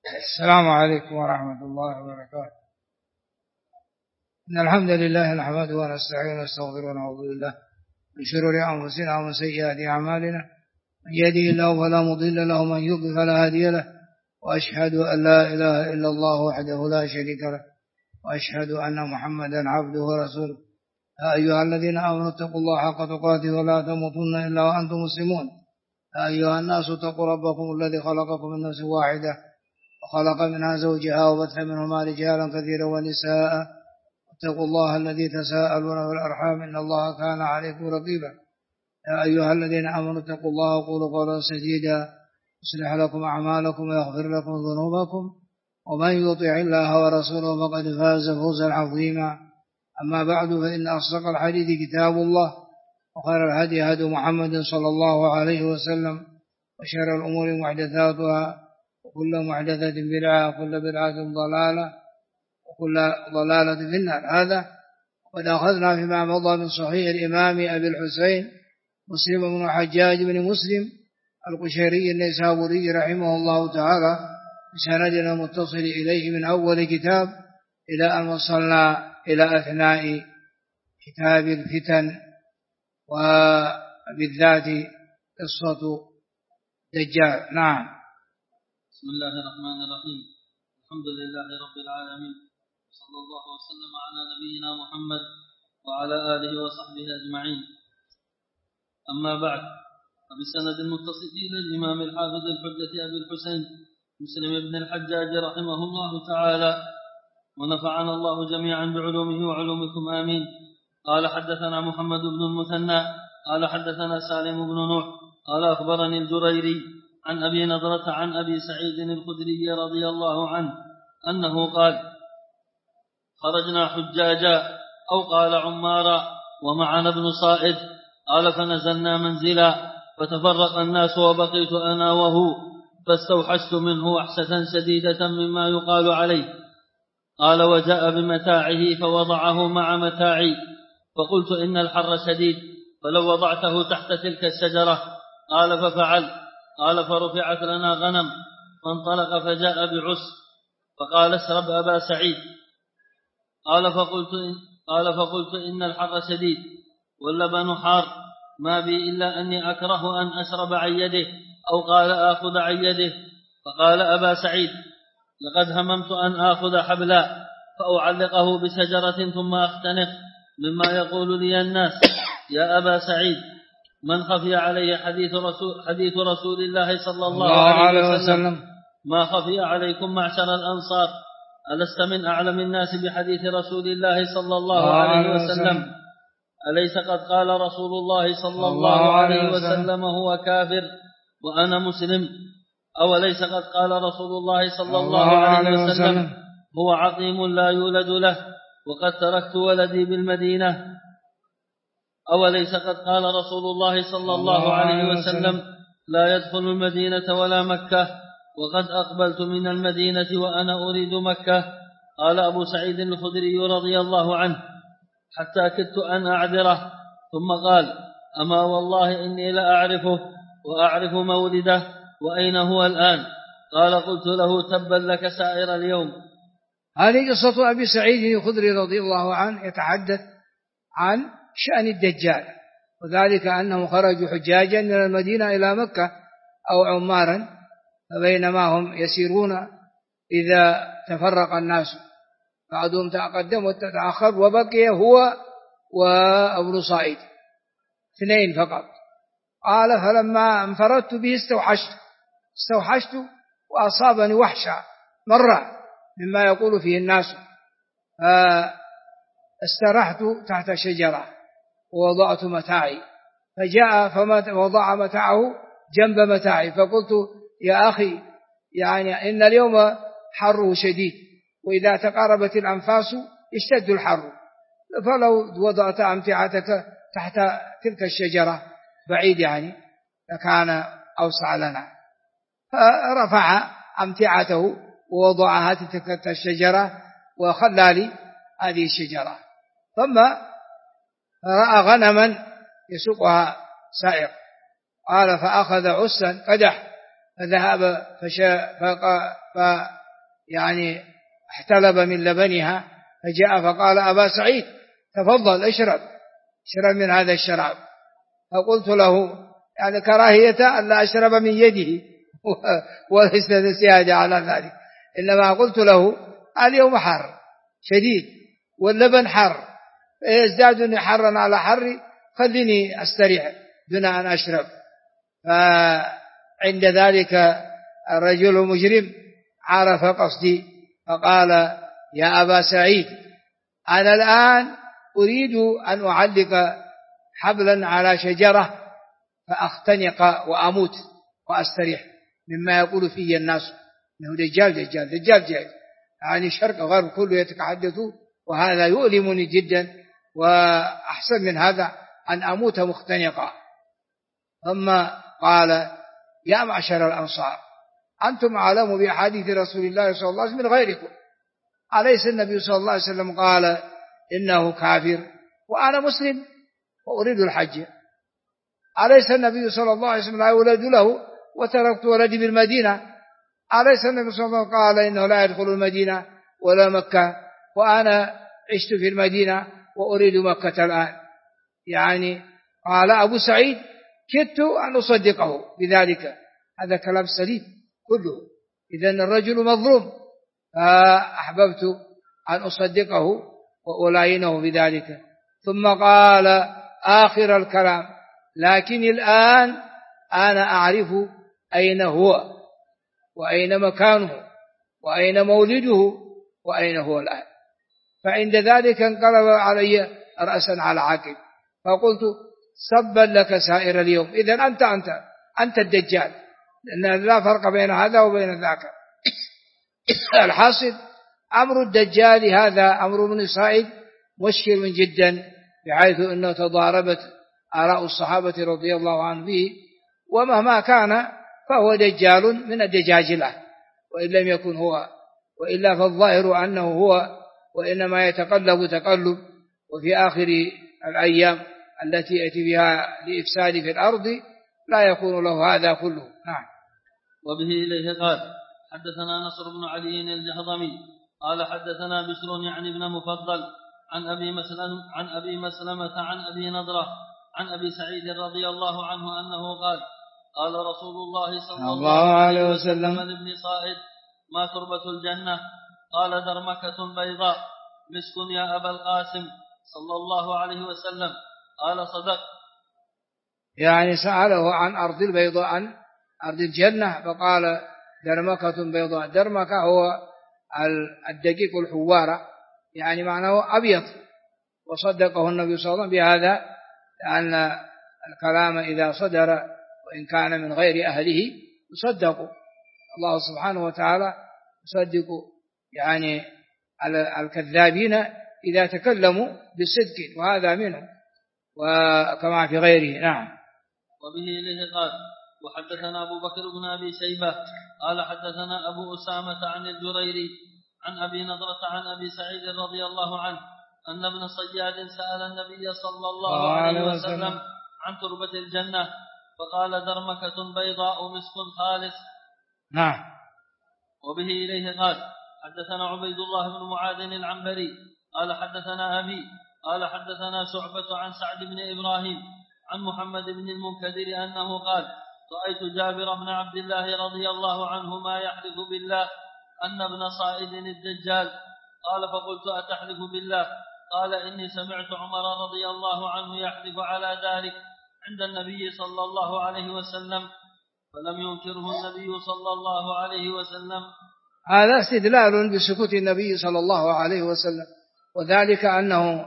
السلام عليكم ورحمة الله وبركاته. إن الحمد لله نحمده ونستعينه ونستغفره ونعوذ بالله من شرور أنفسنا ومن سيئات أعمالنا، من يهده الله فلا مضل له ومن يضلل فلا هادي له، وأشهد أن لا إله إلا الله وحده لا شريك له، وأشهد أن محمدا عبده ورسوله. يا أيها الذين آمنوا اتقوا الله حق تقاته ولا تموتن إلا وأنتم مسلمون. يا أيها الناس اتقوا ربكم الذي خلقكم من نفس واحدة وخلق منها زوجها وبث منهما رجالا كثيرا ونساء، اتقوا الله الذي تساءلون بالأرحام إن الله كان عليكم رقيبا. يا أيها الذين آمنوا اتقوا الله وقولوا قولا سديدا يصلح لكم أعمالكم ويغفر لكم ذنوبكم، ومن يطع الله ورسوله فقد فاز فوزا عظيما. أما بعد، فإن أصدق الحديث كتاب الله، وخير الهدي هدي محمد صلى الله عليه وسلم، وشر الأمور محدثاتها، وكل محدثة بدعة، وكل بدعة ضلالة، وكل ضلالة في النار. هذا قد أخذنا فيما مضى من صحيح الإمام أبي الحسين مسلم بن الحجاج بن مسلم القشيري النيسابوري رحمه الله تعالى بسندنا متصل إليه من أول كتاب إلى أن وصلنا إلى أثناء كتاب الفتن، وبالذات قصة دجال. نعم. بسم الله الرحمن الرحيم. الحمد لله رب العالمين، صلى الله وسلم على نبينا محمد وعلى آله وصحبه أجمعين. أما بعد، فبسند المتصل إلى الإمام الحافظ الحجة أبي الحسين مسلم بن الحجاج رحمه الله تعالى، ونفعنا الله جميعا بعلومه وعلومكم آمين. قال حدثنا محمد بن المثنى قال حدثنا سالم بن نوح قال أخبرني الجريري عن أبي نضرة عن أبي سعيد الخدري رضي الله عنه أنه قال: خرجنا حجاجا أو قال عمارا ومعنا ابن صائد، قال فنزلنا منزلا فتفرق الناس وبقيت أنا وهو، فاستوحشت منه وحشة شديدة مما يقال عليه. قال وجاء بمتاعه فوضعه مع متاعي، فقلت إن الحر شديد فلو وضعته تحت تلك الشجرة. قال ففعل. قال فرفعت لنا غنم فانطلق فجاء بعس فقال اشرب أبا سعيد. قال فقلت إن الحر شديد واللبن حار، ما بي إلا أني أكره أن أشرب عن يده، أو قال آخذ عن يده. فقال أبا سعيد: لقد هممت أن آخذ حبلا فأعلقه بشجرة ثم أختنق مما يقول لي الناس. يا أبا سعيد، من خفي علي حديث رسول الله صلى الله عليه وسلم ما خفي عليكم معشر الأنصار. ألست من أعلم الناس بحديث رسول الله صلى الله عليه وسلم؟ أليس قد قال رسول الله صلى الله عليه وسلم هو كافر وأنا مسلم؟ أوليس قد قال رسول الله صلى الله عليه وسلم هو عقيم لا يولد له وقد تركت ولدي بالمدينة؟ أوليس قد قال رسول الله صلى الله عليه وسلم لا يدخل المدينة ولا مكة وقد أقبلت من المدينة وأنا أريد مكة؟ قال أبو سعيد الخدري رضي الله عنه حتى كدت أن أعذره، ثم قال: أما والله إني لأعرفه وأعرف مولده وأين هو الآن. قال قلت له: تبا لك سائر اليوم. هذه قصة أبي سعيد الخدري رضي الله عنه، يتحدث عن شأن الدجال، وذلك أنهم خرجوا حجاجا من المدينة إلى مكة أو عمارا، فبينما هم يسيرون إذا تفرق الناس، بعضهم تقدم وتتأخر، وبقي هو وابن صائد اثنين فقط. قال فلما انفردت به استوحشت وأصابني وحشة مرة مما يقول فيه الناس، فاسترحت تحت شجرة ووضعت متاعي، فجاء فوضع متاعه جنب متاعي، فقلت: يا أخي، يعني إن اليوم حره شديد، وإذا تقاربت الأنفاس اشتد الحر، فلو وضعت أمتعتك تحت تلك الشجرة بعيد يعني لكان أوسع لنا. فرفع أمتعته ووضعها تلك الشجرة وخلى لي هذه الشجرة. ثم رأى غنما يسوقها سائق، قال فأخذ عسا قدح فذهب يعني احتلب من لبنها، فجاء فقال أبا سعيد تفضل اشرب من هذا الشراب. فقلت له يعني كراهية أن لا أشرب من يده وليس زيادة على ذلك، إنما قلت له اليوم حر شديد واللبن حر يزدادني حرا على حري، خليني أستريح دون أن أشرب. فعند ذلك الرجل المجرم عرف قصدي فقال يا أبا سعيد أنا الآن أريد أن أعلق حبلا على شجرة فأختنق وأموت وأستريح مما يقول فيه الناس إنه دجال يعني الشرق غرب كله يتحدثون، وهذا يؤلمني جدا، وأحسن من هذا أن أموت مختنقا. ثم قال يا معشر الأنصار أنتم أعلم بأحاديث رسول الله صلى الله عليه وسلم من غيركم، أليس النبي صلى الله عليه وسلم قال إنه كافر وأنا مسلم وأريد الحج؟ أليس النبي صلى الله عليه وسلم لا يولد له وتركت ولدي بالمدينة؟ أليس النبي صلى الله عليه وسلم قال إنه لا يدخل المدينة ولا مكة وأنا عشت في المدينة وأريد مكة الآن؟ يعني قال أبو سعيد كدت أن أصدقه بذلك، هذا كلام سليم كله، إذن الرجل مظلوم، فأحببت أن أصدقه وألاينه بذلك. ثم قال آخر الكلام لكن الآن أنا أعرف أين هو وأين مكانه وأين مولده وأين هو الآن. فعند ذلك انقلب علي رأسا على عقب، فقلت سبا لك سائر اليوم، إذن أنت الدجال، لأن لا فرق بين هذا وبين ذاك. الحاصل أمر الدجال هذا أمر من صائد مشكل جدا، بحيث أنه تضاربت آراء الصحابة رضي الله عنهم به، ومهما كان فهو دجال من الدجاجلة وإن لم يكن هو، وإلا فالظاهر أنه هو، وإنما يتقلب تقلب، وفي آخر الأيام التي يأتي بها لإفساد في الأرض لا يكون له هذا كله. نعم. وبه إليه قال حدثنا نصر بن علي الجهضمي قال حدثنا بشر يعني بن مفضل عن أبي مسلمة عن أبي نضرة عن أبي سعيد رضي الله عنه أنه قال قال رسول الله صلى الله عليه وسلم لابن صائد ما تربة الجنة؟ قال درمكة بيضاء مسك يا أبا القاسم صلى الله عليه وسلم. قال صدق، يعني سأله عن أرض البيضاء عن أرض الجنة، فقال درمكة بيضاء. درمكة هو الدقيق الحوارة، يعني معناه أبيض، وصدقه النبي صلى الله عليه وسلم بهذا، لأن الكلام إذا صدر وإن كان من غير أهله يصدق. الله سبحانه وتعالى يصدق يعني الكذابين إذا تكلموا بصدق، وهذا منهم وكما في غيره. نعم. وبه إليه قال وحدثنا أبو بكر بن أبي شيبة قال حدثنا أبو أسامة عن الجريري عن أبي نضرة عن أبي سعيد رضي الله عنه أن ابن صياد سأل النبي صلى الله عليه وسلم عن تربة الجنة فقال درمكة بيضاء مسك خالص. نعم. وبه إليه قال حدثنا عبيد الله بن معاذ العنبري قال حدثنا أبي قال حدثنا شعبة عن سعد بن إبراهيم عن محمد بن المنكدر أنه قال رأيت جابر بن عبد الله رضي الله عنهما يحلف بالله أن ابن صائد الدجال. قال فقلت أتحلف بالله؟ قال إني سمعت عمر رضي الله عنه يحلف على ذلك عند النبي صلى الله عليه وسلم فلم ينكره النبي صلى الله عليه وسلم. هذا استدلال بسكوت النبي صلى الله عليه وسلم، وذلك أنه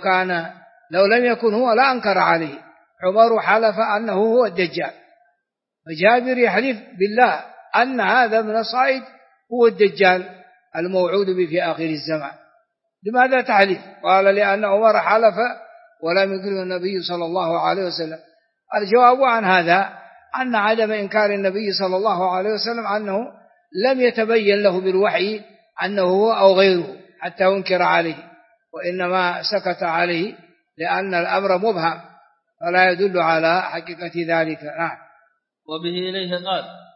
لو لم يكن هو لا أنكر عليه. عمر حلف أنه هو الدجال، فجابر يحلف بالله أن هذا ابن صائد هو الدجال الموعود به في آخر الزمان. لماذا تحلف؟ قال لأن عمر حلف ولم ينكره النبي صلى الله عليه وسلم. الجواب عن هذا أن عدم إنكار النبي صلى الله عليه وسلم أنه لم يتبين له بالوحي أنه هو أو غيره حتى ينكر عليه، وإنما سكت عليه لأن الأمر مبهم فلا يدل على حقيقة ذلك. نعم. وبه إليه قال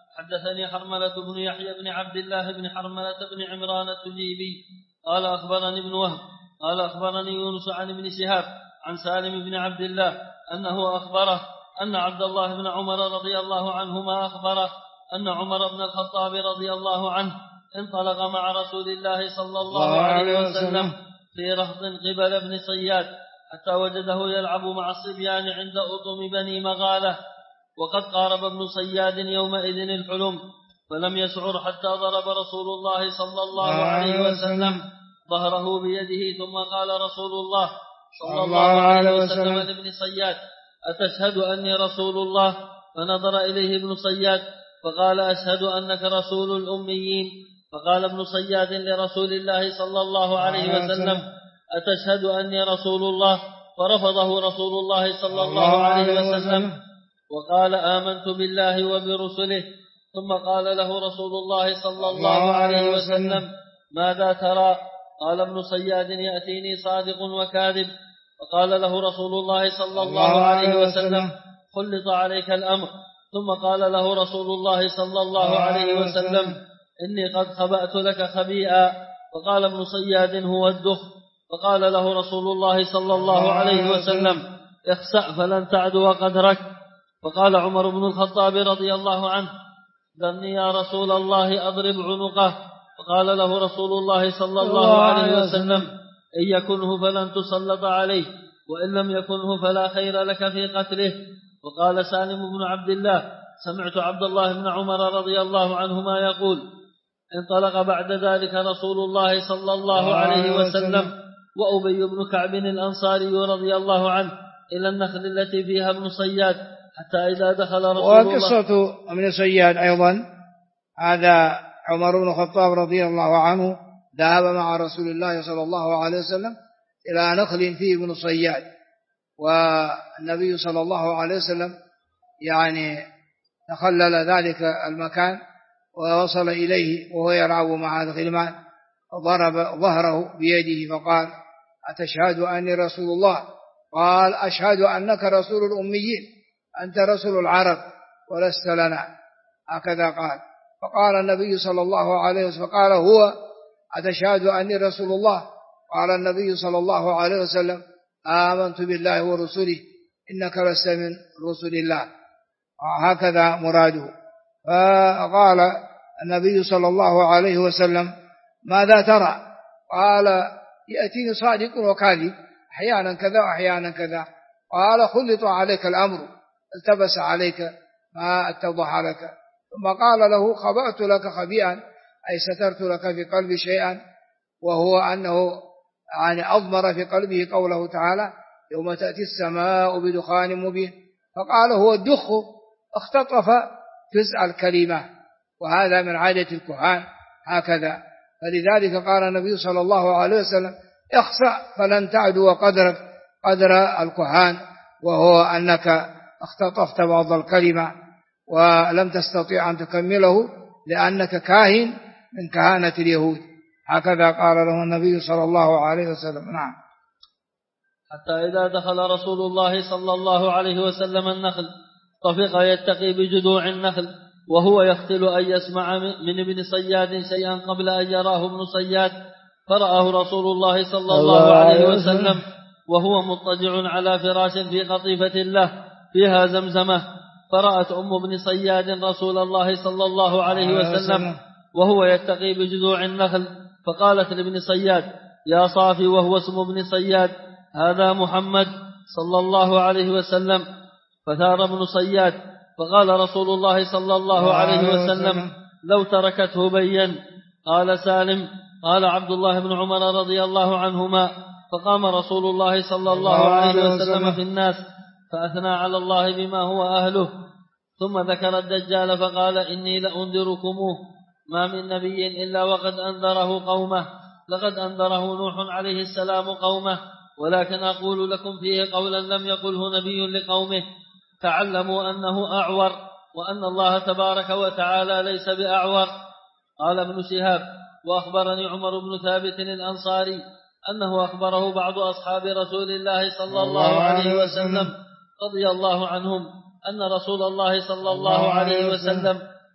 حدثني حرملة بن يحيى بن عبد الله بن حرملة بن عمران التجيبي قال أخبرني ابن وهب قال أخبرني يونس عن ابن شهاب عن سالم بن عبد الله أنه أخبره أن عبد الله بن عمر رضي الله عنهما أخبره أن عمر بن الخطاب رضي الله عنه انطلق مع رسول الله صلى الله عليه وسلم في رهط قبل ابن صياد حتى وجده يلعب مع الصبيان عند أطم بني مغالة، وقد قارب ابن صياد يومئذ الحلم، فلم يسعر حتى ضرب رسول الله صلى الله عليه وسلم ظهره بيده، ثم قال رسول الله صلى الله عليه وسلم لابن صياد: أتشهد أني رسول الله؟ فنظر إليه ابن صياد فقال: أشهد أنك رسول الأميين. فقال ابن صياد لرسول الله صلى الله عليه وسلم: أتشهد أني رسول الله؟ فرفضه رسول الله صلى الله عليه وسلم وقال: آمنت بالله وبرسله. ثم قال له رسول الله صلى الله عليه وسلم: ماذا ترى؟ قال ابن صياد: يأتيني صادق وكاذب. فقال له رسول الله صلى الله عليه وسلم: خلط عليك الأمر. ثم قال له رسول الله صلى الله عليه وسلم: إني قد خبأت لك خبيئا. فقال ابن صياد: هو الدخ. فقال له رسول الله صلى الله عليه وسلم: اخسأ فلن تعدو قدرك. فقال عمر بن الخطاب رضي الله عنه: ذرني يا رسول الله أضرب عنقه. فقال له رسول الله صلى الله عليه وسلم: إن يكنه فلن تسلط عليه، وإن لم يكنه فلا خير لك في قتله. وقال سالم بن عبد الله: سمعت عبد الله بن عمر رضي الله عنهما يقول: انطلق بعد ذلك رسول الله صلى الله عليه وسلم وأبي بن كعب الأنصاري رضي الله عنه إلى النخل التي فيها ابن صياد، حتى إذا دخل رسول الله. وقصة ابن صياد أيضا، هذا عمر بن الخطاب رضي الله عنه ذهب مع رسول الله صلى الله عليه وسلم إلى نخل فيه ابن صياد، والنبي صلى الله عليه وسلم يعني تخلل ذلك المكان ووصل إليه وهو يلعب مع الغلمان، وضرب ظهره بيده فقال: أتشهد أني رسول الله؟ قال: أشهد أنك رسول الأميين، أنت رسول العرب ولست لنا، هكذا قال. فقال النبي صلى الله عليه وسلم فقال هو: أتشهد أني رسول الله؟ قال النبي صلى الله عليه وسلم: آمنت بالله ورسله إنك لست من رسل الله. هكذا مراده. فقال النبي صلى الله عليه وسلم: ماذا ترى؟ قال: يأتيني صادق وكاذب، أحيانا كذا وأحيانا كذا. قال: خلط عليك الأمر، التبس عليك ما اتضح لك. ثم قال له: خبأت لك خبيئا، أي سترت لك في قلبي شيئا، وهو أنه يعني أضمر في قلبه قوله تعالى: يوم تأتي السماء بدخان مبين. فقال: هو الدخ، اختطف جزء الكلمة، وهذا من عادة الكهان هكذا. فلذلك قال النبي صلى الله عليه وسلم: اخسأ فلن تعدو قدرك قدر الكهان، وهو أنك اختطفت بعض الكلمة ولم تستطيع أن تكمله لأنك كاهن من كهانة اليهود. هكذا قال له النبي صلى الله عليه وسلم. نعم. حتى إذا دخل رسول الله صلى الله عليه وسلم النخل طفق يتقي بجذوع النخل، وهو يختل أن يسمع من ابن صياد شيئا قبل أن يراه ابن صياد، فرآه رسول الله صلى الله عليه وسلم وهو مضطجع على فراش في قطيفة له فيها زمزمة، فرأت أم ابن صياد رسول الله صلى الله عليه وسلم وهو يتقي بجذوع النخل، فقالت لابن صياد: يا صافي، وهو اسم ابن صياد: هذا محمد صلى الله عليه وسلم. فثار ابن صياد، فقال رسول الله صلى الله عليه وسلم: لو تركته بين. قال سالم: قال عبد الله بن عمر رضي الله عنهما: فقام رسول الله صلى الله عليه وسلم في الناس فأثنى على الله بما هو أهله، ثم ذكر الدجال فقال: إني لأنذركموه، ما من نبي إلا وقد أنذره قومه، لقد أنذره نوح عليه السلام قومه، ولكن أقول لكم فيه قولا لم يقله نبي لقومه: تعلموا أنه أعور، وأن الله تبارك وتعالى ليس بأعور. قال ابن شهاب: وأخبرني عمر بن ثابت الأنصاري أنه أخبره بعض أصحاب رسول الله صلى الله عليه وسلم رضي الله عنهم أن رسول الله صلى الله عليه وسلم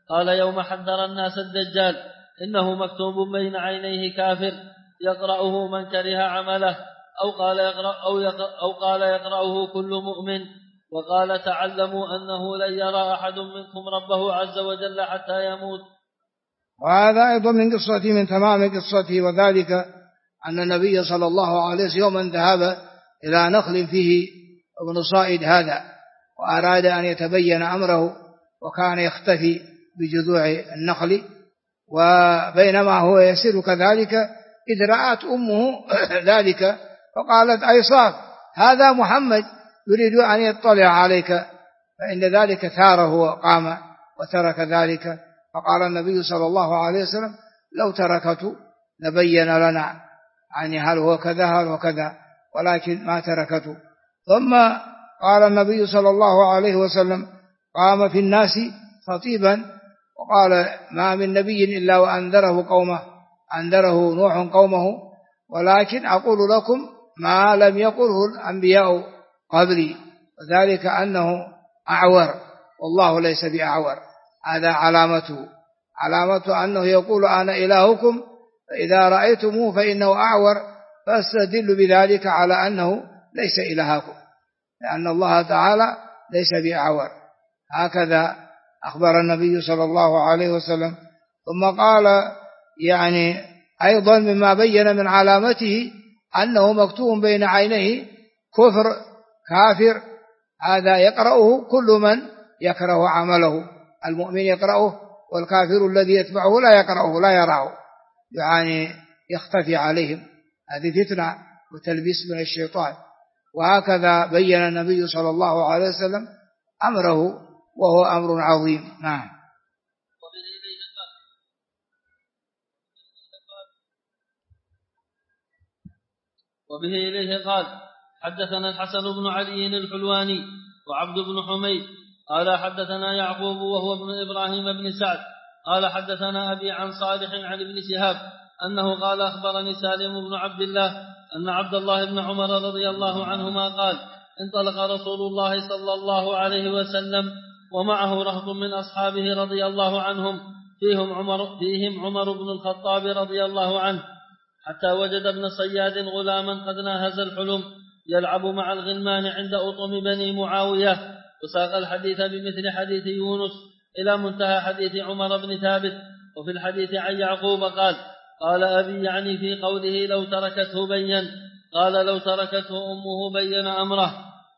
قال يوم حذر الناس الدجال إنه مكتوب بين عينيه كافر يقرأه من كره عمله أو قال يقرأه كل مؤمن. وقال تعلموا أنه لن يرى أحد منكم ربه عز وجل حتى يموت. وهذا أيضا من قصته، من تمام قصته، وذلك أن النبي صلى الله عليه وسلم يوما ذهب إلى نخل فيه ابن صائد هذا، وأراد أن يتبين أمره، وكان يختفي بجذوع النخل، وبينما هو يسير كذلك إذ رأت أمه ذلك فقالت أيصاف هذا محمد يريد أن يطلع عليك، فإن ذلك ثاره وقام وترك ذلك. فقال النبي صلى الله عليه وسلم لو تركته لبين لنا يعني هل هو كذا هل هو كذا، ولكن ما تركته. ثم قال النبي صلى الله عليه وسلم قام في الناس خطيبا وقال ما من نبي إلا وأنذره قومه، أنذره نوح قومه، ولكن أقول لكم ما لم يقله الأنبياء قبلي، وذلك أنه أعور والله ليس بأعور. هذا علامته أنه يقول أنا إلهكم، فإذا رأيتموه فإنه أعور فاستدل بذلك على أنه ليس إلهكم، لأن الله تعالى ليس بأعور. هكذا أخبر النبي صلى الله عليه وسلم. ثم قال يعني أيضا مما بين من علامته أنه مكتوب بين عينيه كافر، هذا يقرأه كل من يكره عمله، المؤمن يقرأه والكافر الذي يتبعه لا يقرأه لا يراه، يعني يختفي عليهم. هذه فتنة وتلبيس من الشيطان. وهكذا بين النبي صلى الله عليه وسلم أمره وهو أمر عظيم. نعم. وبه إليه قال حدثنا الحسن بن علي الحلواني وعبد بن حميد قال حدثنا يعقوب وهو ابن إبراهيم بن سعد قال حدثنا أبي عن صالح عن ابن شهاب أنه قال أخبرني سالم بن عبد الله أن عبد الله بن عمر رضي الله عنهما قال انطلق رسول الله صلى الله عليه وسلم ومعه رهط من أصحابه رضي الله عنهم فيهم عمر بن الخطاب رضي الله عنه، حتى وجد ابن صياد غلاما قد ناهز الحلم يلعب مع الغلمان عند أطم بني معاوية، وساق الحديث بمثل حديث يونس إلى منتهى حديث عمر بن ثابت. وفي الحديث عن يعقوب قال أبي يعني في قوله لو تركته بين، قال لو تركته أمه بين أمره.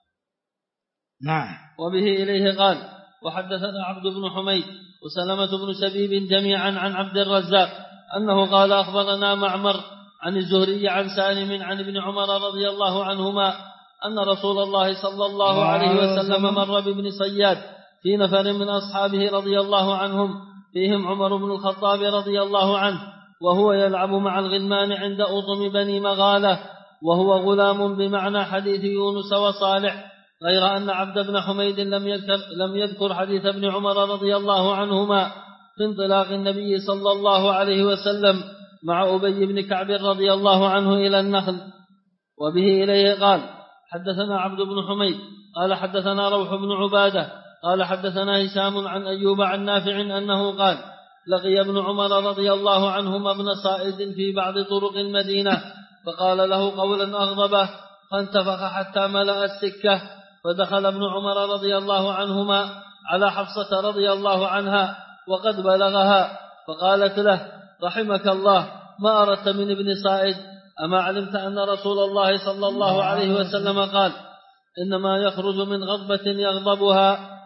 نعم. وبه إليه قال وحدثنا عبد بن حميد وسلمة بن شبيب جميعا عن عبد الرزاق أنه قال أخبرنا معمر عن الزهري عن سالم عن ابن عمر رضي الله عنهما أن رسول الله صلى الله عليه وسلم مر بابن صياد في نفر من أصحابه رضي الله عنهم فيهم عمر بن الخطاب رضي الله عنه، وهو يلعب مع الغلمان عند أطم بني مغالة، وهو غلام بمعنى حديث يونس وصالح، غير أن عبد بن حميد لم يذكر حديث ابن عمر رضي الله عنهما في انطلاق النبي صلى الله عليه وسلم مع أبي بن كعب رضي الله عنه إلى النخل. وبه إليه قال حدثنا عبد بن حميد قال حدثنا روح بن عبادة قال حدثنا هشام عن أيوب عن نافع أنه قال لقي ابن عمر رضي الله عنهما ابن صائد في بعض طرق المدينة فقال له قولا أغضبه فانتفخ حتى ملأ السكة، فدخل ابن عمر رضي الله عنهما على حفصة رضي الله عنها وقد بلغها، فقالت له رحمك الله ما أردت من ابن صائد، أما علمت أن رسول الله صلى الله عليه وسلم قال إنما يخرج من غضبة يغضبها.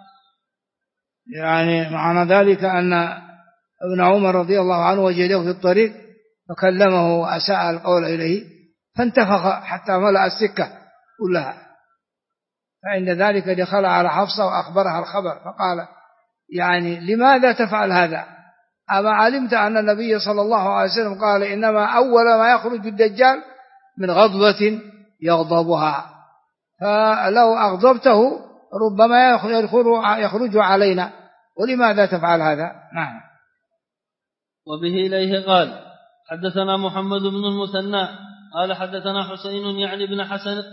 يعني معنى ذلك أن ابن عمر رضي الله عنه وجده في الطريق فكلمه وأساء القول إليه فانتفخ حتى ملأ السكة كلها، فعند ذلك دخل على حفصة وأخبرها الخبر فقال يعني لماذا تفعل هذا، أما علمت أن النبي صلى الله عليه وسلم قال إنما أول ما يخرج الدجال من غضبة يغضبها، فلو أغضبته ربما يخرج علينا، ولماذا تفعل هذا؟ نعم. وبه إليه قال حدثنا محمد بن المثنى قال حدثنا حسين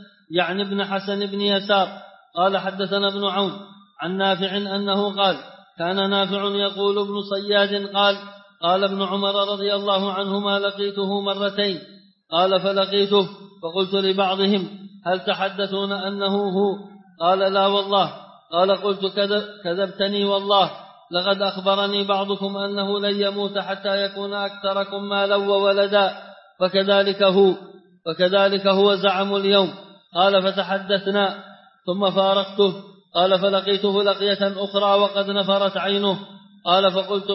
يعني ابن حسن بن يسار قال حدثنا ابن عون عن نافع أنه قال كان نافع يقول ابن صياد قال ابن عمر رضي الله عنهما لقيته مرتين قال فلقيته فقلت لبعضهم هل تحدثون أنه هو قال لا والله قال قلت كذبتني والله لقد أخبرني بعضكم أنه لن يموت حتى يكون أكثركم مالا وولدا فكذلك هو زعم اليوم قال فسحدثنا ثم فارقته قال فلقيته لقية أخرى وقد نفرت عينه قال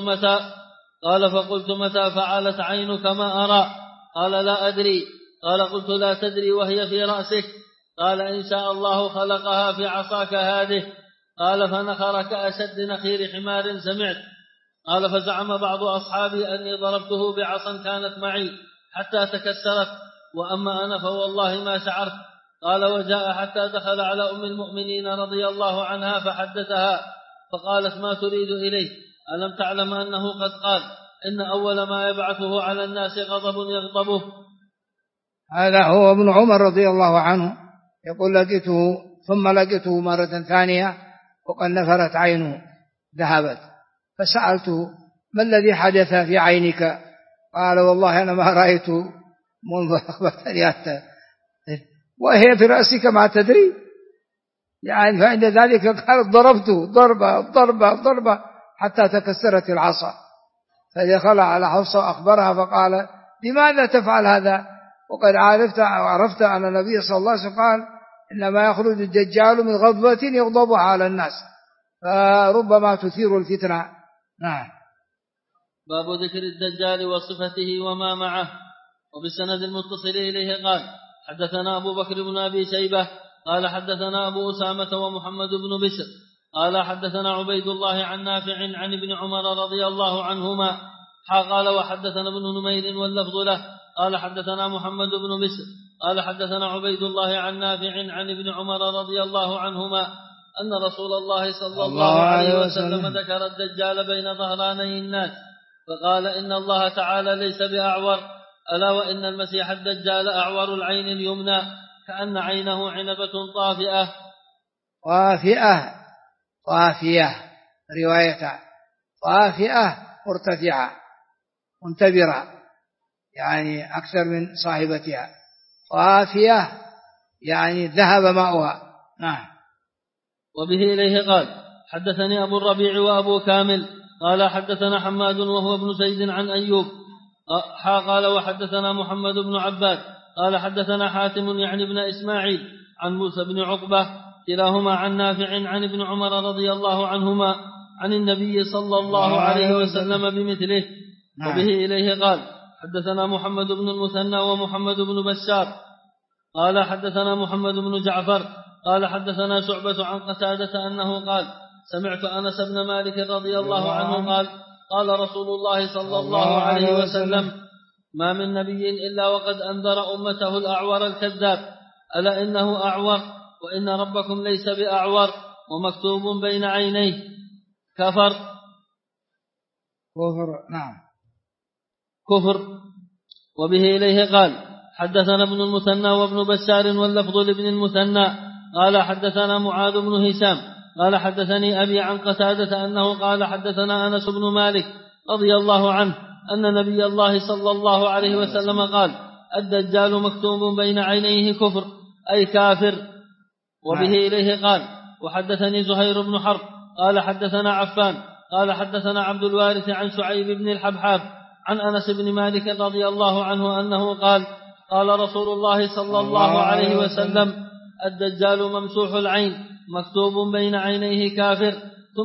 فقلت متى فعلت عينك ما أرى قال لا أدري قال قلت لا تدري وهي في رأسك قال إن شاء الله خلقها في عصاك هذه قال فنخر كأشد نخير حمار سمعت قال فزعم بعض أصحابي أني ضربته بعصا كانت معي حتى تكسرت وأما أنا فوالله ما شعرت قال وجاء حتى دخل على أم المؤمنين رضي الله عنها فحدثها فقالت ما تريد إليه ألم تعلم أنه قد قال إن أول ما يبعثه على الناس غضب يغضبه. هذا هو ابن عمر رضي الله عنه يقول لقيته مرة ثانية وقد نفرت عينه ذهبت فسألته ما الذي حدث في عينك قال والله أنا ما رأيت منذ أخبرتني حتى وهي في رأسك ما تدري يعني فعند ذلك قال ضربته ضربة حتى تكسرت العصا فدخل على حفصة وأخبرها فقال لماذا تفعل هذا وقد عرفت أن النبي صلى الله عليه وسلم قال إنما يخرج الدجال من غضبة يغضبها على الناس فربما تثير الفتنة. نعم. باب ذكر الدجال وصفته وما معه. وبالسند المتصل إليه قال حدثنا أبو بكر بن أبي شيبة قال حدثنا أبو أسامة ومحمد بن بشر قال حدثنا عبيد الله عن نافع عن ابن عمر رضي الله عنهما قال وحدثنا ابن نمير واللفظ له قال حدثنا محمد بن بشر قال حدثنا عبيد الله عن نافع عن ابن عمر رضي الله عنهما أن رسول الله صلى الله عليه وسلم ذكر الدجال بين ظهراني الناس فقال إن الله تعالى ليس بأعور ألا وإن المسيح الدجال أعور العين اليمنى كأن عينه عنبة طافية رواية طافئة مرتفعة منتبرة يعني أكثر من صاحبتها طافية يعني ذهب ماؤها. نعم. وبه إليه قال حدثني أبو الربيع وأبو كامل قال حدثنا حماد وهو ابن زيد عن أيوب قال وحدثنا محمد بن عباد قال حدثنا حاتم يعني ابن إسماعيل عن موسى بن عقبة كلاهما عن نافع عن ابن عمر رضي الله عنهما عن النبي صلى الله عليه وسلم بمثله. وبه إليه قال حدثنا محمد بن المثنى ومحمد بن بشار قال حدثنا محمد بن جعفر قال حدثنا شعبة عن قتادة أنه قال سمعت أنس بن مالك رضي الله عنه قال رسول الله صلى الله عليه وسلم ما من نبي إلا وقد أنذر أمته الأعور الكذاب ألا إنه أعور وإن ربكم ليس بأعور ومكتوب بين عينيه كفر. نعم. كفر. وبه إليه قال حدثنا ابن المثنى وابن بشار واللفظ لابن المثنى قال حدثنا معاذ بن هشام قال حدثني أبي عن قتادة أنه قال حدثنا أنس بن مالك رضي الله عنه أن نبي الله صلى الله عليه وسلم قال الدجال مكتوب بين عينيه كفر أي كافر. وبه إليه قال وحدثني زهير بن حرب قال حدثنا عفان قال حدثنا عبد الوارث عن شعيب بن الحبحاب عن أنس بن مالك رضي الله عنه أنه قال رسول الله صلى الله عليه وسلم الدجال ممسوح العين مكتوب بين عينيه كافر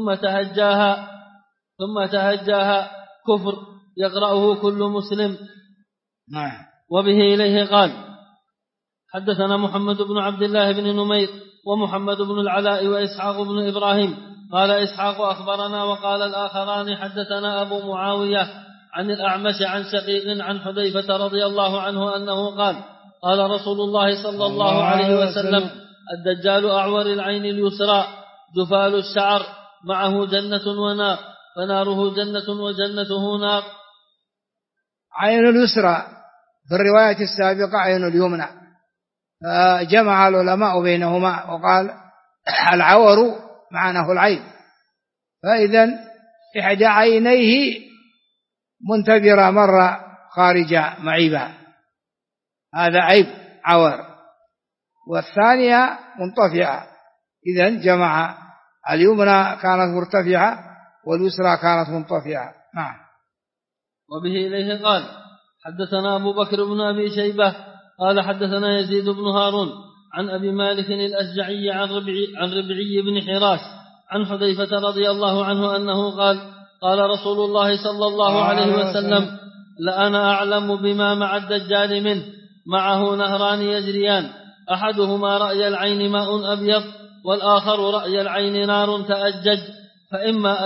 ثم تهجاها كفر يقرأه كل مسلم. وبه إليه قال حدثنا محمد بن عبد الله بن نمير ومحمد بن العلاء وإسحاق بن إبراهيم قال إسحاق أخبرنا وقال الآخران حدثنا أبو معاوية عن الأعمش عن شقيق عن حذيفة رضي الله عنه أنه قال رسول الله صلى الله عليه وسلم الدجال أعور العين اليسرى جفال الشعر معه جنة ونار فناره جنة وجنته نار. عين اليسرى في الرواية السابقة عين اليمنى فجمع العلماء بينهما وقال العور معناه العين فإذا إحدى عينيه منتبرة مرة خارج معيبها، هذا عيب عور، والثانية منطفئة، إذن جمع اليمنى كانت مرتفعة واليسرى كانت منطفئة. نعم. وبه إليه قال حدثنا أبو بكر بن أبي شيبة قال حدثنا يزيد بن هارون عن أبي مالك الأشجعي عن ربعي بن حراش عن حذيفة رضي الله عنه أنه قال قال رسول الله صلى الله عليه وسلم لأنا أعلم بما مع الدجال منه، معه نهران يجريان، أحدهما رأي العين ماء أبيض، والآخر رأي العين نار تأجج، فإما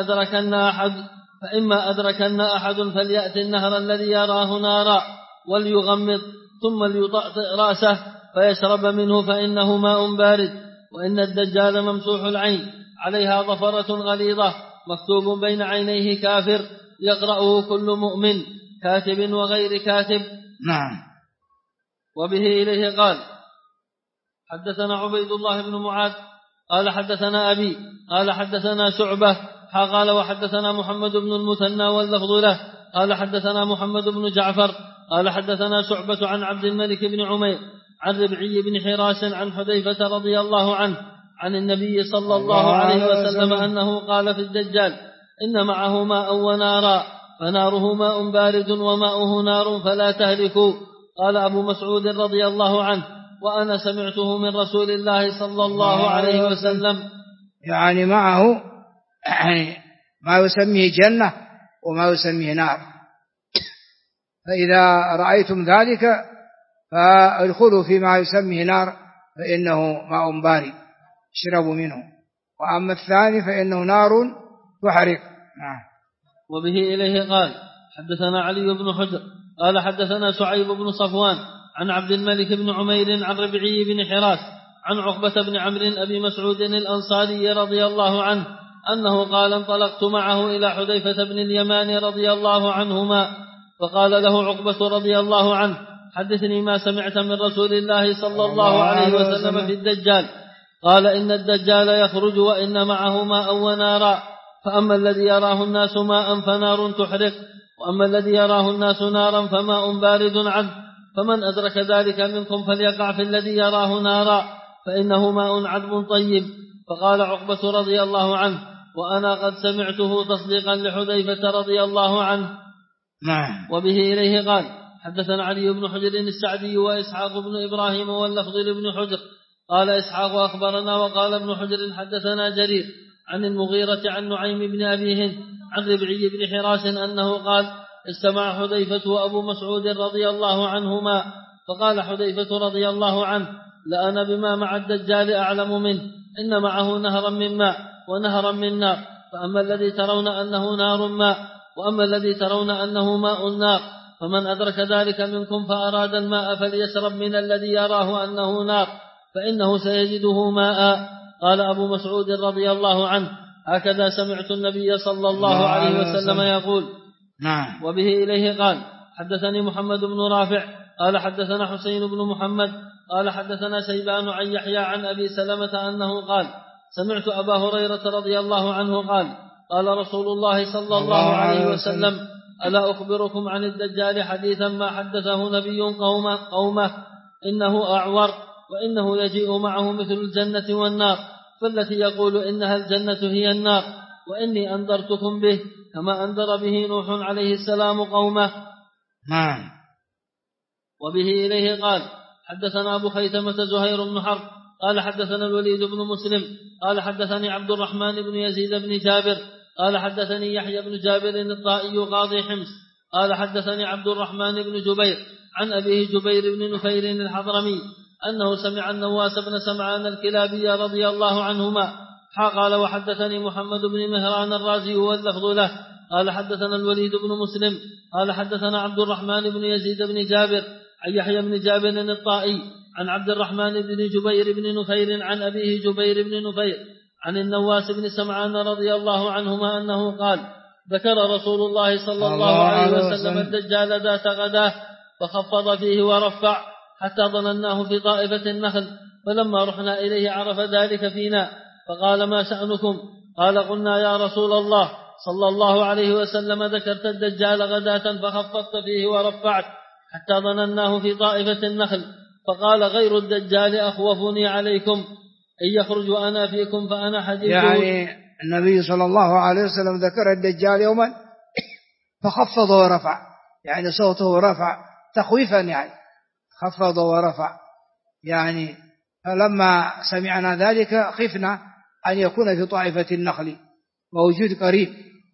أدركن أحد فليأتي النهر الذي يراه نارا وليغمض ثم ليطأطئ رأسه فيشرب منه فإنه ماء بارد. وإن الدجال ممسوح العين عليها ظفرة غليظة مكتوب بين عينيه كافر يقرأه كل مؤمن كاتب وغير كاتب. نعم. وبه إليه قال حدثنا عبيد الله بن معاذ قال حدثنا أبي قال حدثنا شعبة قال وحدثنا محمد بن المثنى واللفظ له قال حدثنا محمد بن جعفر قال حدثنا شعبة عن عبد الملك بن عمير عن ربعي بن حراش عن حذيفة رضي الله عنه عن النبي صلى الله عليه وسلم أنه قال في الدجال إن معه ماء ونارا، فناره ماء بارد وماؤه نار فلا تهلكوا. قال أبو مسعود رضي الله عنه وأنا سمعته من رسول الله صلى الله عليه وسلم. يعني معه ما يسميه جنة وما يسميه نار، فإذا رأيتم ذلك فادخلوا فيما يسميه نار فإنه ماء بارد اشربوا منه، وأما الثاني فإنه نار تحرق. وبه إليه قال حدثنا علي بن حجر قال حدثنا شعيب بن صفوان عن عبد الملك بن عمير عن ربعي بن حراش عن عقبة بن عمرو أبي مسعود الأنصاري رضي الله عنه أنه قال انطلقت معه إلى حذيفة بن اليمان رضي الله عنهما، فقال له عقبة رضي الله عنه حدثني ما سمعت من رسول الله صلى الله عليه وسلم في الدجال. قال إن الدجال يخرج وإن معه ماء ونارا، فأما الذي يراه الناس ماء فنار تحرق، وأما الذي يراه الناس نارا فماء بارد عنه، فمن أدرك ذلك منكم فليقع في الذي يراه نارا فإنه ماء عذب طيب. فقال عقبة رضي الله عنه وأنا قد سمعته تصديقا لحذيفة رضي الله عنه. وبه إليه قال حدثنا علي بن حجر السعدي وإسحاق بن إبراهيم واللفظ لابن حجر قال إسحاق أخبرنا وقال ابن حجر حدثنا جرير عن المغيرة عن نعيم بن أبي هند عن ربعي بن حراش أنه قال استمع حذيفة وأبو مسعود رضي الله عنهما، فقال حذيفة رضي الله عنه لأنا بما مع الدجال أعلم منه، إن معه نهرا من ماء ونهرا من نار، فأما الذي ترون أنه نار ماء وأما الذي ترون أنه ماء نار، فمن أدرك ذلك منكم فأراد الماء فليشرب من الذي يراه أنه نار فإنه سيجده ماء. قال أبو مسعود رضي الله عنه هكذا سمعت النبي صلى الله عليه وسلم يقول. وبه إليه قال حدثني محمد بن رافع قال حدثنا حسين بن محمد قال حدثنا شيبان عن يحيى عن أبي سلمة أنه قال سمعت أبا هريرة رضي الله عنه قال قال رسول الله صلى الله عليه وسلم ألا أخبركم عن الدجال حديثا ما حدثه نبي قومه إنه أعور وإنه يجيء معه مثل الجنة والنار، فالتي يقول إنها الجنة هي النار، وإني أنذرتكم به كما أنذر به نوح عليه السلام قومه. وبه إليه قال حدثنا أبو خيثمة زهير بن حرب قال حدثنا الوليد بن مسلم قال حدثني عبد الرحمن بن يزيد بن جابر قال حدثني يحيى بن جابر الطائي قاضي حمص قال حدثني عبد الرحمن بن جبير عن أبيه جبير بن نفير الحضرمي أنه سمع النواس بن سمعان الكلابي رضي الله عنهما قال وحدثني محمد بن مهران الرازي واللفظ له قال حدثنا الوليد بن مسلم قال حدثنا عبد الرحمن بن يزيد بن جابر عن يحيى بن جابر الطائي عن عبد الرحمن بن جبير بن نفير عن أبيه جبير بن نفير عن النواس بن سمعان رضي الله عنهما أنه قال ذكر رسول الله صلى الله عليه وسلم الدجال ذات غداه فخفض فيه ورفع حتى ظنناه في طائفة النخل، فلما رحنا إليه عرف ذلك فينا فقال ما شأنكم؟ قال قلنا يا رسول الله صلى الله عليه وسلم ذكرت الدجال غداة فخفضت فيه ورفعت حتى ظنناه في طائفة النخل، فقال غير الدجال أخوفني عليكم إن يخرج وأنا فيكم فأنا حديثه. يعني النبي صلى الله عليه وسلم ذكر الدجال يوما فخفض ورفع، يعني صوته رفع تخويفا، يعني خفض ورفع، يعني فلما سمعنا ذلك خفنا أن يكون في طائفة النخل موجود قريب،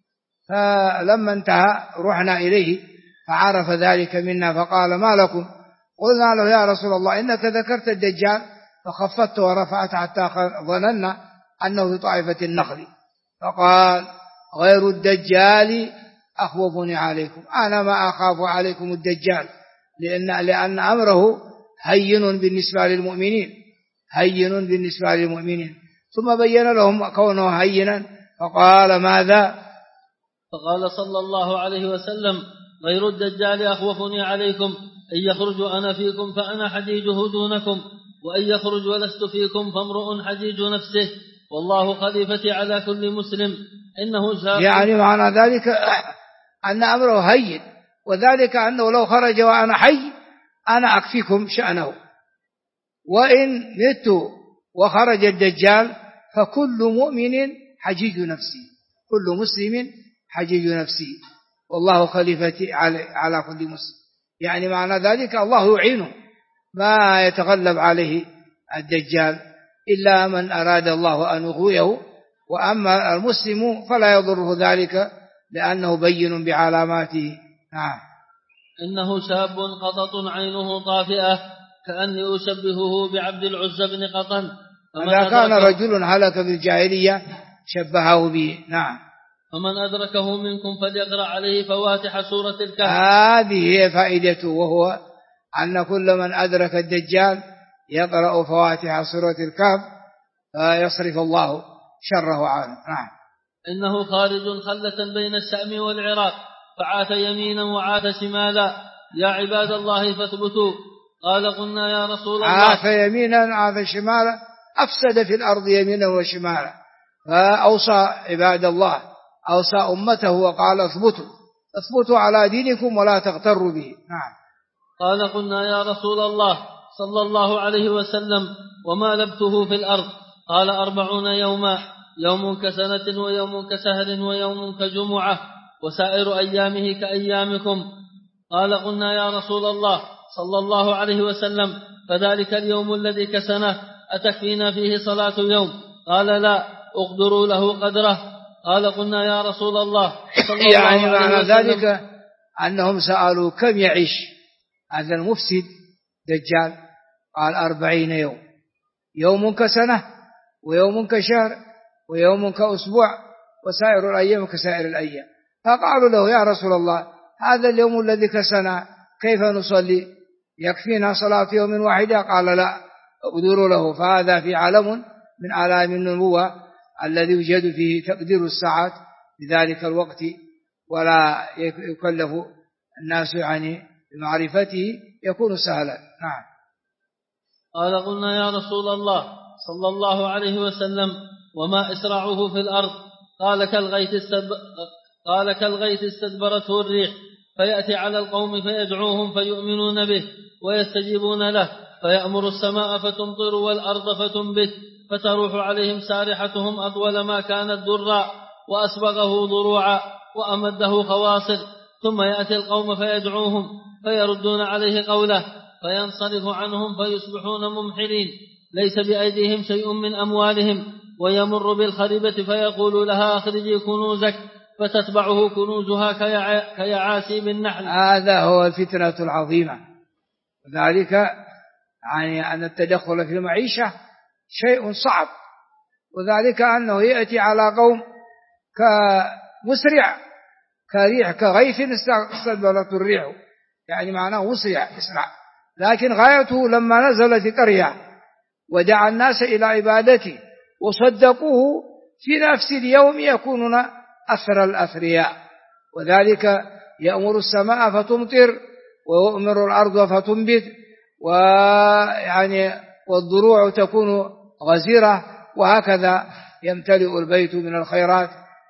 فلما انتهى رحنا إليه فعرف ذلك منا فقال ما لكم؟ قلنا له يا رسول الله إنك ذكرت الدجال فخفضت ورفعت حتى ظننا أنه في طائفة النخل، فقال غير الدجال أخوفني عليكم، أنا ما أخاف عليكم الدجال لأن أمره هين بالنسبة للمؤمنين، هين بالنسبة للمؤمنين. ثم بين لهم كونه هينا فقال ماذا؟ فقال صلى الله عليه وسلم غير الدجال أخوفني عليكم إن يخرج أنا فيكم فأنا حجيجه دونكم، وإن يخرج ولست فيكم فامرؤ حجيج نفسه، والله خليفتي على كل مسلم إنه شاق. يعني معنى ذلك أن أمره هين، وذلك أنه لو خرج وأنا حي أنا أكفيكم شأنه، وإن مت وخرج الدجال فكل مؤمن حجيج نفسي، كل مسلم حجيج نفسي، والله خليفتي على كل مسلم. يعني معنى ذلك الله يعينه، ما يتغلب عليه الدجال إلا من أراد الله أن يغويه، وأما المسلم فلا يضره ذلك لأنه بين بعلاماته. إنه شاب قطط عينه طافئة كأني أشبهه بعبد العزى بن قطن، إذا كان رجل هلك بالجاهلية شبهه به. فمن أدركه منكم فليقرأ عليه فواتح سورة الكهف. هذه هي فائدته، وهو أن كل من أدرك الدجال يقرأ فواتح سورة الكهف فيصرف الله شره عنه. إنه خارج خلة بين الشام والعراق فعاث يمينا وعاث شمالا، يا عباد الله فاثبتوا. قال قلنا يا رسول الله عاث يمينا عاث شمالا، أفسد في الأرض يمينا وشمالا، فأوصى عباد الله، أوصى أمته وقال اثبتوا على دينكم ولا تغتروا به. قال قلنا يا رسول الله صلى الله عليه وسلم وما لبثه في الأرض؟ قال 40 يوما، يوم كسنة ويوم كسهر ويوم كجمعة، وسائر أيامه كأيامكم. قال قلنا يا رسول الله صلى الله عليه وسلم فذلك اليوم الذي كسنه أتكفينا فيه صلاة يوم؟ قال لا، اقدروا له قدره. قال قلنا يا رسول الله صلى الله عليه وسلم يعني معنى ذلك أنهم سألوا كم يعيش هذا المفسد دجال؟ قال 40 يوم، يوم كسنة ويوم كشهر ويوم كأسبوع وسائر الأيام كسائر الأيام. فقالوا له يا رسول الله هذا اليوم الذي كسنا كيف نصلي؟ يكفينا صلاة يوم واحدة؟ قال لا، اقدروا له. فهذا في علم من علام النبوة الذي يوجد فيه تقدير الساعات بذلك الوقت، ولا يكلف الناس يعني بمعرفته، يكون سهلا. قال قلنا يا رسول الله صلى الله عليه وسلم وما إسرعه في الأرض؟ قال كالغيث استدبرته الريح فيأتي على القوم فيدعوهم فيؤمنون به ويستجيبون له، فيأمر السماء فتمطر والأرض فتنبت، فتروح عليهم سارحتهم أطول ما كانت درا، وأسبغه ضروعا وأمده خواصر، ثم يأتي القوم فيدعوهم فيردون عليه قوله فينصرف عنهم فيصبحون ممحلين، ليس بأيديهم شيء من أموالهم، ويمر بالخربة فيقول لها أخرجي كنوزك، فتتبعه كنوزها كيعاسيب النحل. هذا هو الفتنة العظيمة، وذلك يعني أن التدخل في المعيشة شيء صعب، وذلك أنه يأتي على قوم كمسرع كريح كغيث استدبرته الريح، يعني معناه مسرع اسرع، لكن غايته لما نزل في قرية ودعا الناس إلى عبادته وصدقوه في نفس اليوم يكونون أثر الأثرياء، وذلك يأمر السماء فتمطر ويؤمر الأرض فتنبت، ويعني والضروع تكون غزيرة، وهكذا يمتلئ البيت من الخيرات،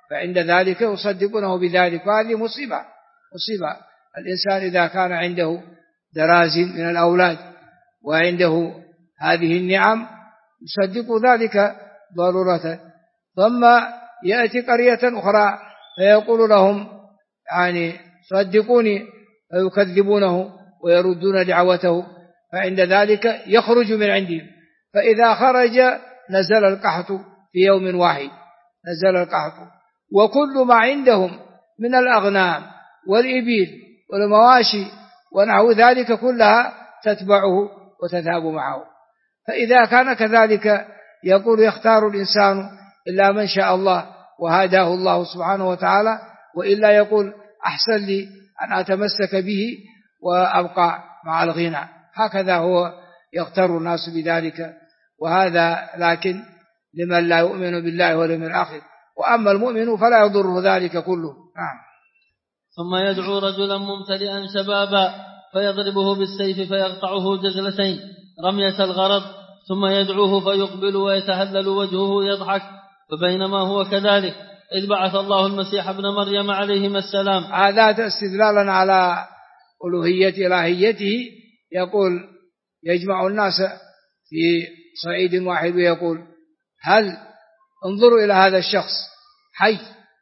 فعند ذلك يصدقونه بذلك، وهذه مصيبة الإنسان إذا كان عنده دراز من الأولاد وعنده هذه النعم يصدق ذلك ضرورة، ثم يأتي قرية أخرى فيقول لهم يعني صدقوني، فيكذبونه ويردون دعوته، فعند ذلك يخرج من عندهم، فإذا خرج نزل القحط في يوم واحد، نزل القحط، وكل ما عندهم من الأغنام والإبل والمواشي ونحو ذلك كلها تتبعه وتذهب معه. فإذا كان كذلك يقول يختار الإنسان إلا من شاء الله وهداه الله سبحانه وتعالى، وإلا يقول أحسن لي أن أتمسك به وأبقى مع الغنى. هكذا هو يختار الناس بذلك، وهذا لكن لمن لا يؤمن بالله واليوم الآخر، وأما المؤمن فلا يضره ذلك كله. ثم يدعو رجلا ممتلئا شبابا فيضربه بالسيف فيقطعه جزلتين رمية الغرض، ثم يدعوه فيقبل ويتهلل وجهه يضحك. فبينما هو كذلك إذ بعث الله المسيح ابن مريم عليهما السلام. هذا استدلالا على ألوهية إلهيته، يقول يجمع الناس في صعيد واحد ويقول هل انظروا إلى هذا الشخص حي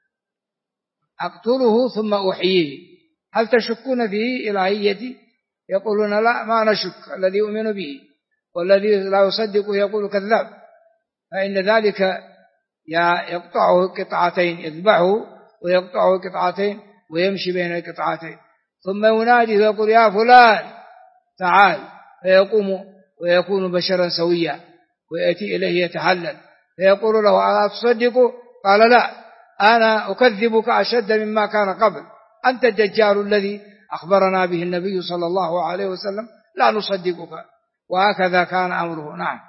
أقتله ثم أحييه، هل تشكون فيه إلهيتي؟ يقولون لا ما نشك، الذي يؤمن به، والذي لا يصدقه يقول كذاب. فإن ذلك يقطعه قطعتين، يذبحه ويقطعه قطعتين ويمشي بين القطعتين، ثم ينادي ويقول يا فلان تعال، فيقوم ويكون بشرا سويا ويأتي إليه يتحلل، فيقول له ألا تصدقه؟ قال لا، أنا أكذبك أشد مما كان قبل، أنت الدجال الذي أخبرنا به النبي صلى الله عليه وسلم، لا نصدقك. وهكذا كان أمره. نعم.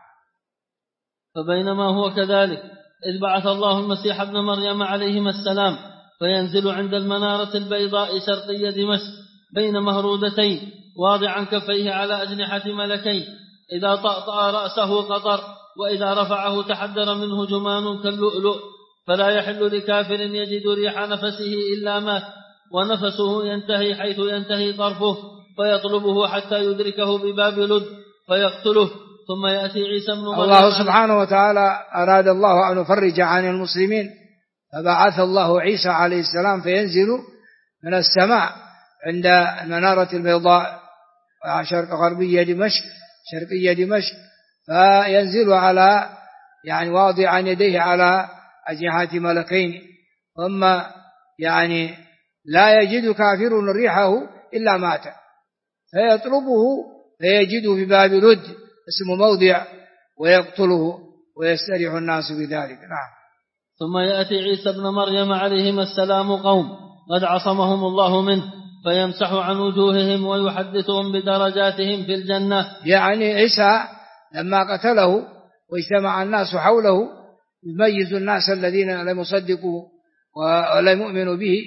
فبينما هو كذلك إذ بعث الله المسيح ابن مريم عليهما السلام فينزل عند المنارة البيضاء شرقي دمشق بين مهرودتين واضعا كفيه على أجنحة ملكين، إذا طأطأ رأسه قطر، وإذا رفعه تحدر منه جمان كاللؤلؤ، فلا يحل لكافر يجد ريح نفسه إلا مات، ونفسه ينتهي حيث ينتهي طرفه، فيطلبه حتى يدركه بباب لد فيقتله. ثم يأتي عيسى بن مريم. الله سبحانه وتعالى أراد الله أن يفرج عن المسلمين، فبعث الله عيسى عليه السلام فينزل من السماء عند المنارة البيضاء شرق غربية دمشق شرقية دمشق، فينزل على يعني واضعا يديه على أجنحة ملكين، ثم يعني لا يجد كافر ريحه إلا مات، فيطلبه فيجده بباب لد اسم موضع ويقتله ويستريح الناس بذلك. نعم. ثم يأتي عيسى ابن مريم عليهما السلام قوم قد عصمهم الله منه فيمسح عن وجوههم ويحدثهم بدرجاتهم في الجنة. يعني عيسى لما قتله واجتمع الناس حوله يميز الناس الذين لم يصدقوا ولم يؤمنوا به،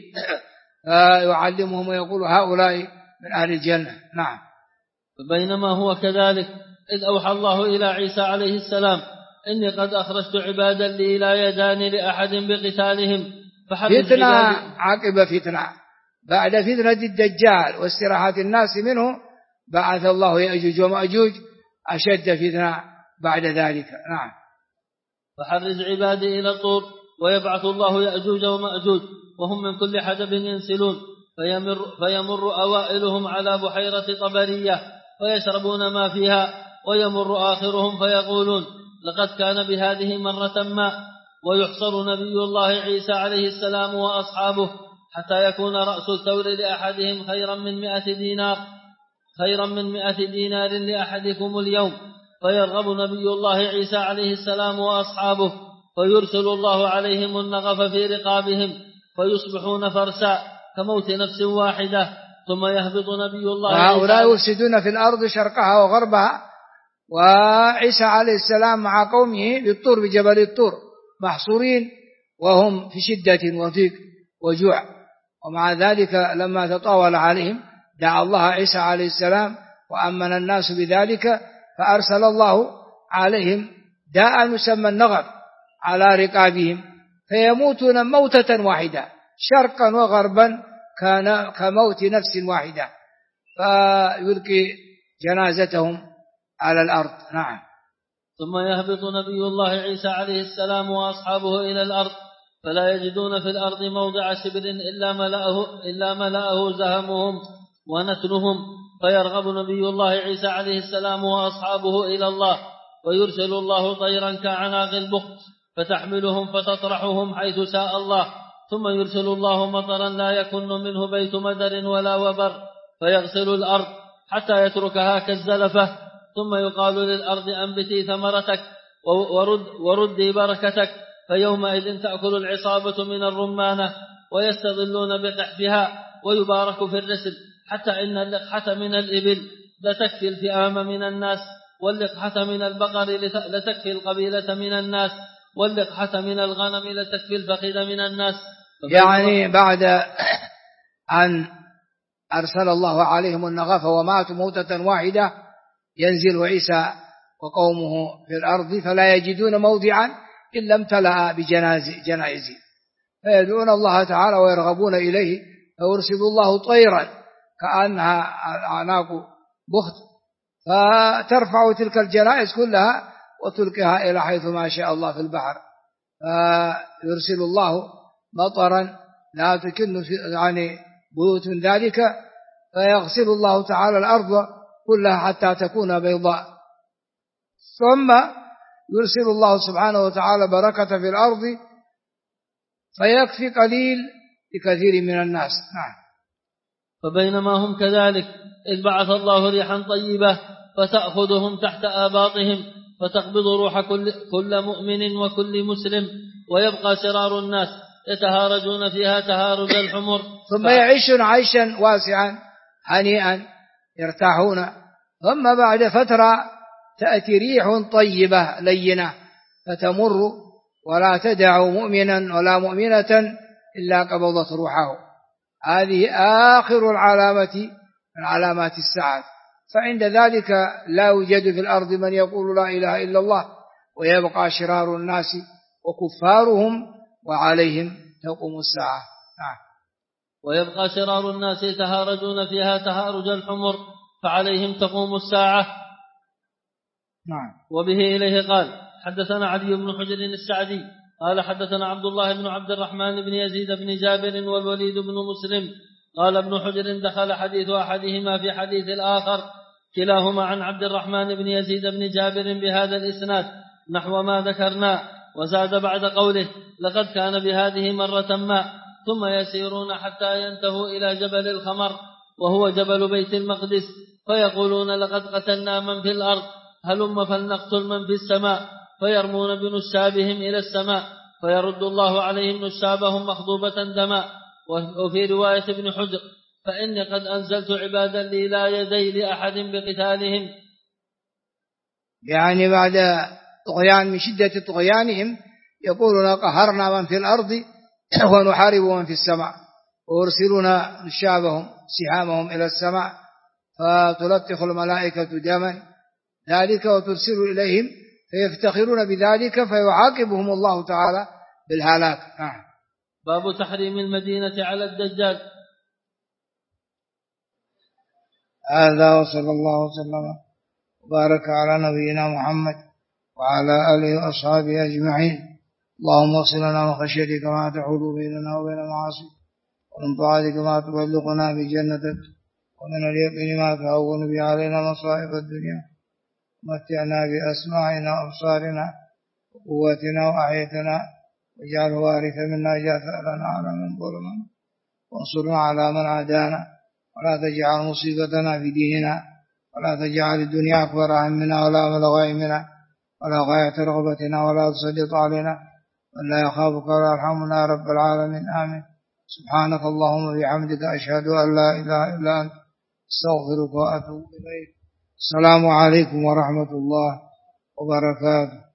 فيعلمهم ويقول هؤلاء من أهل الجنة. نعم. فبينما هو كذلك إذ أوحى الله إلى عيسى عليه السلام إني قد أخرجت عبادا لي لا يدان لأحد بقتالهم فتنة عقب فتنة، بعد فتنة الدجال واستراحة الناس منه بعث الله يأجوج ومأجوج أشد فتنة بعد ذلك. نعم. فحرز عبادي إلى الطور، ويبعث الله يأجوج ومأجوج وهم من كل حدب ينسلون، فيمر أوائلهم على بحيرة طبرية ويشربون ما فيها، ويمر آخرهم فيقولون لقد كان بهذه مرة ما، ويحصر نبي الله عيسى عليه السلام وأصحابه حتى يكون رأس الثور لأحدهم خيرا من 100 دينار لأحدكم اليوم، فيرغب نبي الله عيسى عليه السلام وأصحابه، فيرسل الله عليهم النغف في رقابهم فيصبحون فرسا كموت نفس واحدة، ثم يهبط نبي الله. هؤلاء يفسدون في الأرض شرقها وغربها، وعيسى عليه السلام مع قومه بالطور بجبل الطور محصورين وهم في شدة وضيق وجوع، ومع ذلك لما تطاول عليهم دعا الله عيسى عليه السلام وأمن الناس بذلك، فأرسل الله عليهم داء يسمى النغف على رقابهم، فيموتون موتة واحدة شرقا وغربا كموت نفس واحدة، فيلقي جنازتهم على الأرض. نعم. ثم يهبط نبي الله عيسى عليه السلام وأصحابه إلى الأرض، فلا يجدون في الأرض موضع شبر إلا ملأه زهمهم ونتنهم، فيرغب نبي الله عيسى عليه السلام وأصحابه إلى الله، ويرسل الله طيرا كعناق البخت فتحملهم فتطرحهم حيث شاء الله، ثم يرسل الله مطرا لا يكن منه بيت مدر ولا وبر، فيغسل الأرض حتى يتركها كالزلفة، ثم يقال للأرض أنبتي ثمرتك وردي بركتك، فيومئذ تأكل العصابة من الرمانة ويستظلون بقحفها، ويبارك في الرسل، حتى إن اللقحة من الإبل لتكفي الفئام من الناس، واللقحة من البقر لتكفي القبيلة من الناس، واللقحة من الغنم لتكفي الفخذ من الناس. يعني بعد أن أرسل الله عليهم النغافة وماتوا موتة واحدة، ينزل عيسى وقومه في الأرض فلا يجدون موضعا إلا امتلأ بجنائزهم، فيدعون الله تعالى ويرغبون إليه، فيرسل الله طيرا كأنها أعناق بخت فترفع تلك الجنائز كلها وتلقيها إلى حيث ما شاء الله في البحر، فيرسل الله مطرا لا تكن يعني بيوت من ذلك، فيغسل الله تعالى الأرض كلها حتى تكون بيضاء، ثم يرسل الله سبحانه وتعالى بركة في الأرض فيكفي قليل لكثير من الناس. نعم. فبينما هم كذلك إذ بعث الله ريحا طيبة فتأخذهم تحت آباطهم، فتقبض روح كل مؤمن وكل مسلم، ويبقى شرار الناس يتهارجون فيها تهارج الحمر، ثم يعيشون عيشا واسعا هنيئا يرتاحون، ثم بعد فترة تأتي ريح طيبة لينة فتمر ولا تدع مؤمنا ولا مؤمنة إلا قبضت روحه. هذه آخر العلامة من علامات الساعة، فعند ذلك لا يوجد في الأرض من يقول لا إله إلا الله، ويبقى شرار الناس وكفارهم وعليهم تقوم الساعة. نعم. ويبقى شرار الناس يتهارجون فيها تهارج الحمر فعليهم تقوم الساعة. نعم. وبه إليه قال حدثنا علي بن حجر السعدي قال حدثنا عبد الله بن عبد الرحمن بن يزيد بن جابر والوليد بن مسلم قال ابن حجر دخل حديث أحدهما في حديث الآخر كلاهما عن عبد الرحمن بن يزيد بن جابر بهذا الإسناد نحو ما ذكرنا، وزاد بعد قوله لقد كان بهذه مرة ما، ثم يسيرون حتى ينتهوا إلى جبل الخمر وهو جبل بيت المقدس، فيقولون لقد قتلنا من في الأرض هلم فلنقتل من في السماء، فيرمون بنسابهم إلى السماء، فيرد الله عليهم نسابهم مخضوبة دماء. وفي رواية ابن حجر فإني قد أنزلت عبادا لي لا يدي لأحد بقتالهم، يعني بعد طغيان من شدة طغيانهم يقولون قهرنا من في الأرض ونحارب من في السماء، ويرسلون نشابهم سحامهم إلى السماء فتلطخ الملائكة دما ذلك وترسل إليهم فيفتخرون بذلك فيعاقبهم الله تعالى بالهلاك. باب تحريم المدينة على الدجال. هذا وصلى الله وسلم وبارك على نبينا محمد وعلى آله وأصحابه أجمعين. اللهم اغفر لنا من خشيتك ما تحول بيننا وبين معاصيك، ومن طاعتك ما تبلغنا بجنتك، ومن اليقين ما تهون به علينا مصائب الدنيا، ومتعنا بأسماعنا وأبصارنا وقوتنا وأحيتنا، واجعله وارث منا جاثرنا على من ظلمنا، وانصرنا على من عادانا، ولا تجعل مصيبتنا في ديننا، ولا تجعل الدنيا أكبر همنا ولا مبلغ علمنا ولا غاية رغبتنا، ولا تسلط علينا من لا يخافك ولا يرحمنا يا رب العالمين. آمين. سبحانك اللهم وبحمدك أشهد أن لا إله إلا أنت استغفرك وأتوب إليك. السلام عليكم ورحمة الله وبركاته.